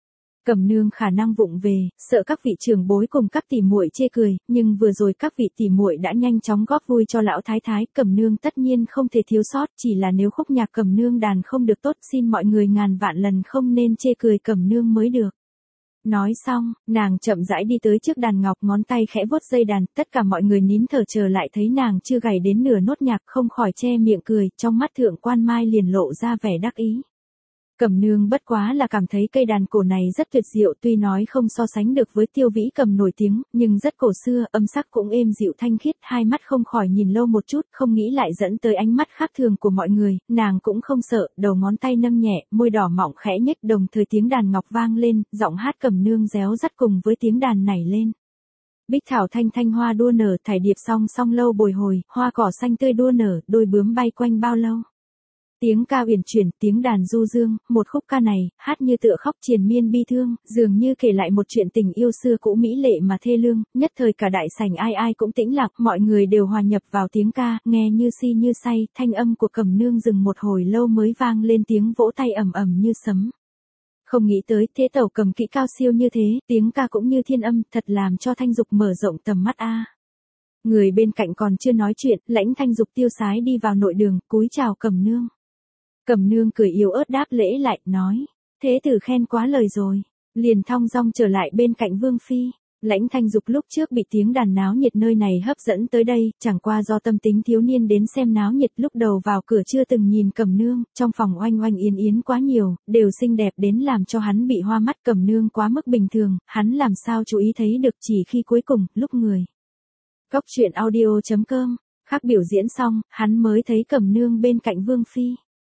A: Cẩm Nương khả năng vụng về, sợ các vị trưởng bối cùng các tỷ muội chê cười, nhưng vừa rồi các vị tỷ muội đã nhanh chóng góp vui cho lão thái thái. Cẩm Nương tất nhiên không thể thiếu sót, chỉ là nếu khúc nhạc Cẩm Nương đàn không được tốt, xin mọi người ngàn vạn lần không nên chê cười Cẩm Nương mới được. Nói xong, nàng chậm rãi đi tới trước đàn ngọc, ngón tay khẽ vuốt dây đàn, tất cả mọi người nín thở chờ lại, thấy nàng chưa gảy đến nửa nốt nhạc không khỏi che miệng cười, trong mắt Thượng Quan Mai liền lộ ra vẻ đắc ý. Cẩm Nương bất quá là cảm thấy cây đàn cổ này rất tuyệt diệu, tuy nói không so sánh được với Tiêu Vĩ cầm nổi tiếng, nhưng rất cổ xưa, âm sắc cũng êm dịu thanh khiết, hai mắt không khỏi nhìn lâu một chút, không nghĩ lại dẫn tới ánh mắt khác thường của mọi người, nàng cũng không sợ, đầu ngón tay nâng nhẹ, môi đỏ mọng khẽ nhếch, đồng thời tiếng đàn ngọc vang lên, giọng hát Cẩm Nương réo rắt cùng với tiếng đàn nảy lên. Bích thảo thanh thanh hoa đua nở, thải điệp song song lâu bồi hồi, hoa cỏ xanh tươi đua nở, đôi bướm bay quanh bao lâu. Tiếng ca uyển chuyển, tiếng đàn du dương, một khúc ca này, hát như tựa khóc triền miên bi thương, dường như kể lại một chuyện tình yêu xưa cũ mỹ lệ mà thê lương, nhất thời cả đại sảnh ai ai cũng tĩnh lặng, mọi người đều hòa nhập vào tiếng ca, nghe như si như say, thanh âm của Cẩm Nương dừng một hồi lâu mới vang lên tiếng vỗ tay ầm ầm như sấm. Không nghĩ tới, thế tẩu cầm kỹ cao siêu như thế, tiếng ca cũng như thiên âm, thật làm cho Thanh Dục mở rộng tầm mắt a. Người bên cạnh còn chưa nói chuyện, Lãnh Thanh Dục tiêu sái đi vào nội đường, cúi chào Cẩm Nương. Cẩm Nương cười yếu ớt đáp lễ lại, nói, thế tử khen quá lời rồi, liền thong dong trở lại bên cạnh Vương phi. Lãnh Thanh Dục lúc trước bị tiếng đàn náo nhiệt nơi này hấp dẫn tới đây, chẳng qua do tâm tính thiếu niên đến xem náo nhiệt, lúc đầu vào cửa chưa từng nhìn Cẩm Nương, trong phòng oanh oanh yến yến quá nhiều, đều xinh đẹp đến làm cho hắn bị hoa mắt. Cẩm Nương quá mức bình thường, hắn làm sao chú ý thấy được, chỉ khi cuối cùng, lúc người. Cóc truyện audio.com, khác biểu diễn xong, hắn mới thấy Cẩm Nương bên cạnh Vương phi.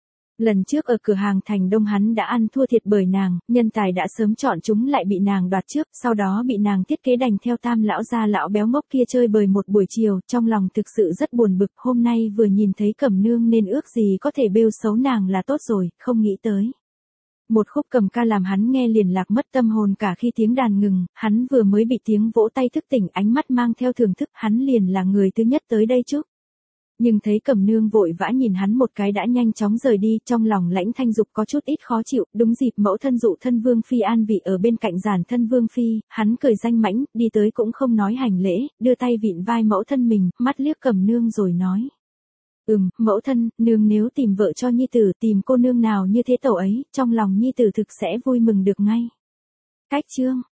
A: Lần trước ở cửa hàng Thành Đông hắn đã ăn thua thiệt bởi nàng, nhân tài đã sớm chọn chúng lại bị nàng đoạt trước, sau đó bị nàng thiết kế đành theo Tam lão gia lão béo ngốc kia chơi bời một buổi chiều, trong lòng thực sự rất buồn bực, hôm nay vừa nhìn thấy Cẩm Nương nên ước gì có thể bêu xấu nàng là tốt rồi, không nghĩ tới. Một khúc cầm ca làm hắn nghe liền lạc mất tâm hồn cả khi tiếng đàn ngừng, hắn vừa mới bị tiếng vỗ tay thức tỉnh, ánh mắt mang theo thưởng thức, hắn liền là người thứ nhất tới đây chứ. Nhưng thấy Cẩm Nương vội vã nhìn hắn một cái đã nhanh chóng rời đi, trong lòng Lãnh Thanh Dục có chút ít khó chịu, đúng dịp mẫu thân dụ thân Vương Phi an vị ở bên cạnh giản thân Vương Phi, hắn cười danh mãnh, đi tới cũng không nói hành lễ, đưa tay vịn vai mẫu thân mình, mắt liếc Cẩm Nương rồi nói. Mẫu thân, nương nếu tìm vợ cho nhi tử, tìm cô nương nào như thế tẩu ấy, trong lòng nhi tử thực sẽ vui mừng được ngay. Cách chương